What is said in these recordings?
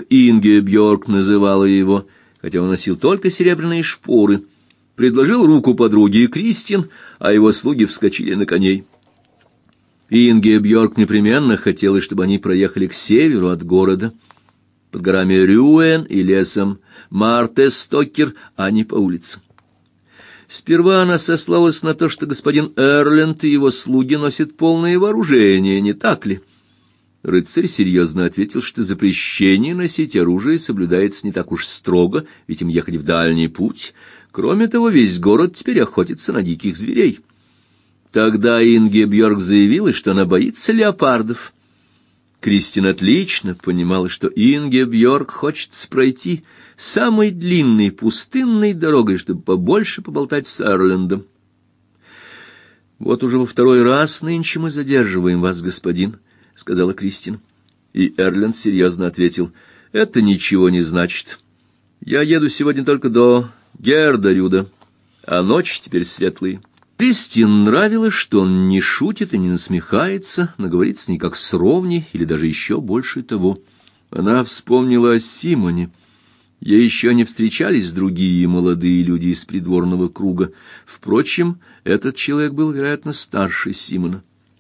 как Ингебьорг называла его, хотя он носил только серебряные шпоры, предложил руку подруге Кристин, а его слуги вскочили на коней. Ингебьорг непременно хотела, чтобы они проехали к северу от города, под горами Рюэн и лесом Мартестокер, а не по улицам. Сперва она сослалась на то, что господин Эрленд и его слуги носят полное вооружение, не так ли? Рыцарь серьезно ответил, что запрещение носить оружие соблюдается не так уж строго, ведь им ехать в дальний путь. Кроме того, весь город теперь охотится на диких зверей. Тогда Ингебьорг заявила, что она боится леопардов. Кристин отлично понимала, что Ингебьорг хочет пройти самой длинной пустынной дорогой, чтобы побольше поболтать с Эрлендом. «Вот уже во второй раз нынче мы задерживаем вас, господин», — сказала Кристин. И Эрленд серьезно ответил: «Это ничего не значит. Я еду сегодня только до Гердарюда, а ночь теперь светлая». Кристин нравилось, что он не шутит и не насмехается, но говорит с ней как с ровней, или даже еще больше того. Она вспомнила о Симоне. Ей еще не встречались другие молодые люди из придворного круга. Впрочем, этот человек был, вероятно, старше Симона.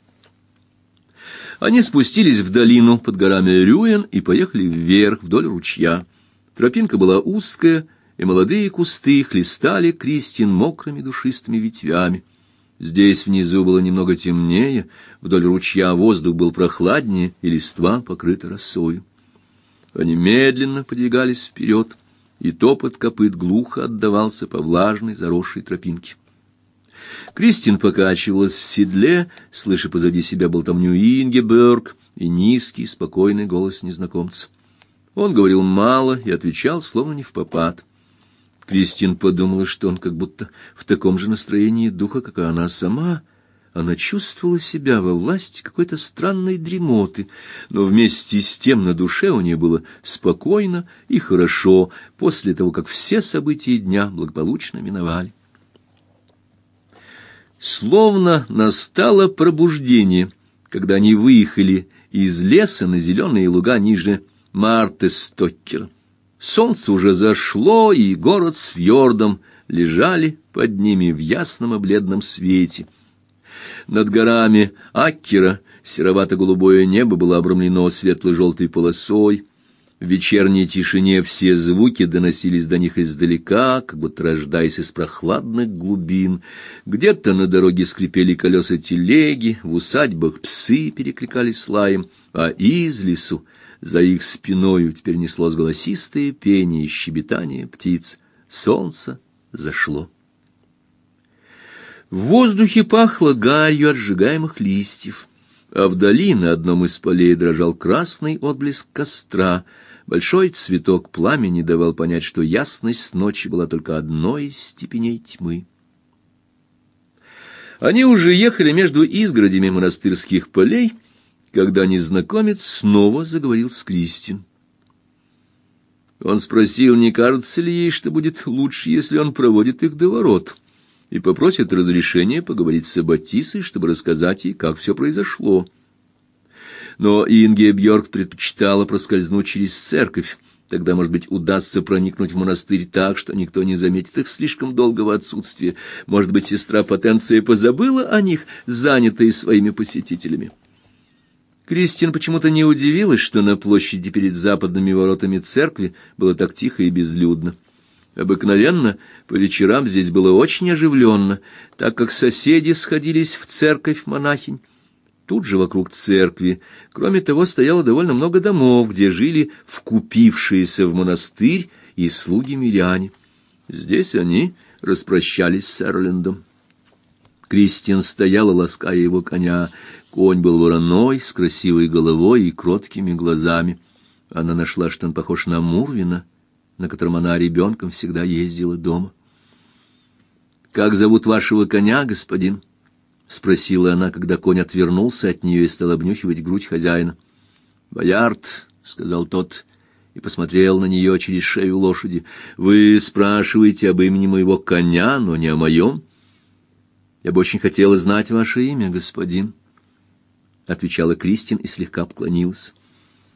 Они спустились в долину под горами Рюэн и поехали вверх вдоль ручья. Тропинка была узкая, и молодые кусты хлестали Кристин мокрыми душистыми ветвями. Здесь внизу было немного темнее, вдоль ручья воздух был прохладнее, и листва покрыта росою. Они медленно подвигались вперед, и топот копыт глухо отдавался по влажной заросшей тропинке. Кристин покачивалась в седле, слыша позади себя болтовню Ингебьорг и низкий, спокойный голос незнакомца. Он говорил мало и отвечал словно не впопад. Кристин подумала, что он как будто в таком же настроении духа, как и она сама. Она чувствовала себя во власти какой-то странной дремоты, но вместе с тем на душе у нее было спокойно и хорошо после того, как все события дня благополучно миновали. Словно настало пробуждение, когда они выехали из леса на зеленые луга ниже Мартестоккера. Солнце уже зашло, и город с фьордом лежали под ними в ясном и бледном свете. Над горами Аккера серовато-голубое небо было обрамлено светло-желтой полосой. В вечерней тишине все звуки доносились до них издалека, как будто рождаясь из прохладных глубин. Где-то на дороге скрипели колеса телеги, в усадьбах псы перекликались с лаем, а из лесу за их спиною теперь неслось голосистое пение и щебетание птиц. Солнце зашло. В воздухе пахло гарью от сжигаемых листьев, а вдали на одном из полей дрожал красный отблеск костра. Большой цветок пламени давал понять, что ясность ночи была только одной из степеней тьмы. Они уже ехали между изгородями монастырских полей, когда незнакомец снова заговорил с Кристин. Он спросил, не кажется ли ей, что будет лучше, если он проводит их до ворот, и попросит разрешения поговорить с Аббатисой, чтобы рассказать ей, как все произошло. Но Ингебьорг предпочитала проскользнуть через церковь. Тогда, может быть, удастся проникнуть в монастырь так, что никто не заметит их слишком долгого отсутствия. Может быть, сестра Потенция позабыла о них, занятая своими посетителями. Кристин почему-то не удивилась, что на площади перед западными воротами церкви было так тихо и безлюдно. Обыкновенно по вечерам здесь было очень оживленно, так как соседи сходились в церковь монахинь. Тут же вокруг церкви, кроме того, стояло довольно много домов, где жили вкупившиеся в монастырь и слуги-миряне. Здесь они распрощались с Эрлендом. Кристин стояла, лаская его коня. Конь был вороной, с красивой головой и кроткими глазами. Она нашла, что он похож на Мурвина, на котором она ребенком всегда ездила дома. «Как зовут вашего коня, господин?» — спросила она, когда конь отвернулся от нее и стал обнюхивать грудь хозяина. «Боярд», — сказал тот, и посмотрел на нее через шею лошади. «Вы спрашиваете об имени моего коня, но не о моем?» «Я бы очень хотела знать ваше имя, господин», — отвечала Кристин и слегка поклонилась.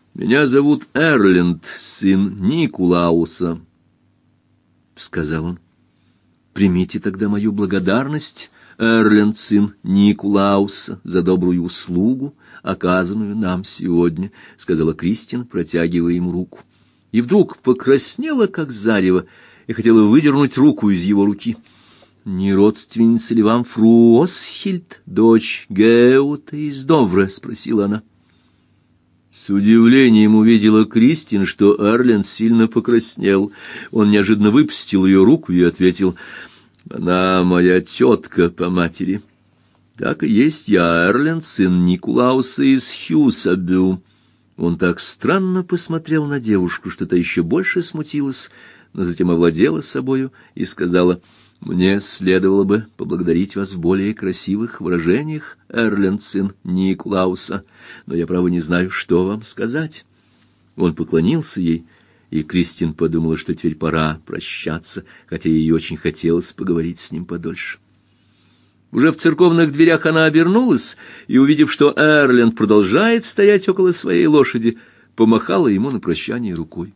«Меня зовут Эрленд, сын Никулауса», — сказал он. «Примите тогда мою благодарность, Эрленд, сын Никулауса, за добрую услугу, оказанную нам сегодня», — сказала Кристин, протягивая ему руку. И вдруг покраснела, как зарево, и хотела выдернуть руку из его руки. «Не родственница ли вам фру Осхильд, дочь Геута из Довре?» — спросила она. С удивлением увидела Кристин, что Эрленд сильно покраснел. Он неожиданно выпустил ее руку и ответил: «Она моя тетка по матери». «Так и есть я, Эрленд, сын Никулауса из Хьюсабю». Он так странно посмотрел на девушку, что та еще больше смутилась, но затем овладела собою и сказала: «Мне следовало бы поблагодарить вас в более красивых выражениях, Эрленд, сын Никулауса, но я, право, не знаю, что вам сказать». Он поклонился ей, и Кристин подумала, что теперь пора прощаться, хотя ей очень хотелось поговорить с ним подольше. Уже в церковных дверях она обернулась и, увидев, что Эрленд продолжает стоять около своей лошади, помахала ему на прощание рукой.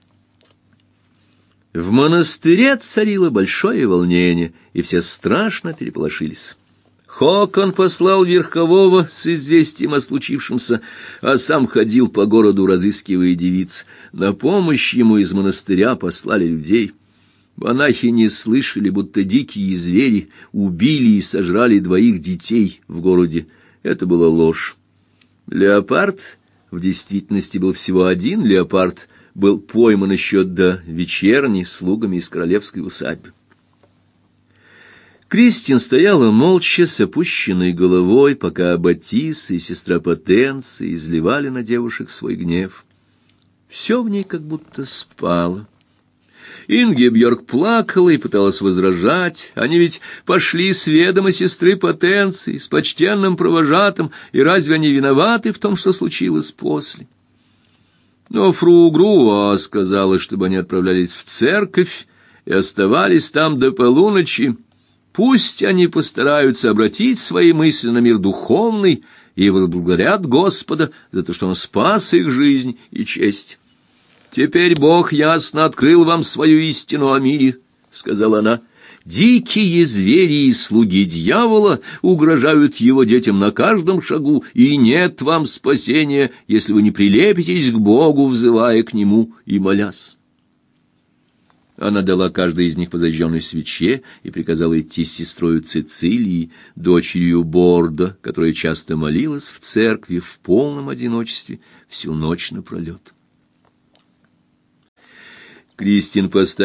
В монастыре царило большое волнение, и все страшно переполошились. Хокон послал верхового с известием о случившемся, а сам ходил по городу, разыскивая девиц. На помощь ему из монастыря послали людей. Монахи не слышали, будто дикие звери убили и сожрали 2 детей в городе. Это была ложь. Леопард, в действительности был всего 1 леопард, был пойман еще до вечерни слугами из королевской усадьбы. Кристин стояла молча с опущенной головой, пока Аббатиса и сестра Потенция изливали на девушек свой гнев. Все в ней как будто спало. Ингебьорг плакала и пыталась возражать. Они ведь пошли с ведома сестры Потенции, с почтенным провожатым, и разве они виноваты в том, что случилось после? Но фру Груа сказала, чтобы они отправлялись в церковь и оставались там до полуночи. Пусть они постараются обратить свои мысли на мир духовный и возблагодарят Господа за то, что Он спас их жизнь и честь. «Теперь Бог ясно открыл вам свою истину о мире», — сказала она. «Дикие звери и слуги дьявола угрожают его детям на каждом шагу, и нет вам спасения, если вы не прилепитесь к Богу, взывая к Нему и молясь». Она дала каждой из них по зажженной свече и приказала идти с сестрой Цицилией, дочерью Бордо, которая часто молилась в церкви в полном одиночестве всю ночь напролет. Кристин поставила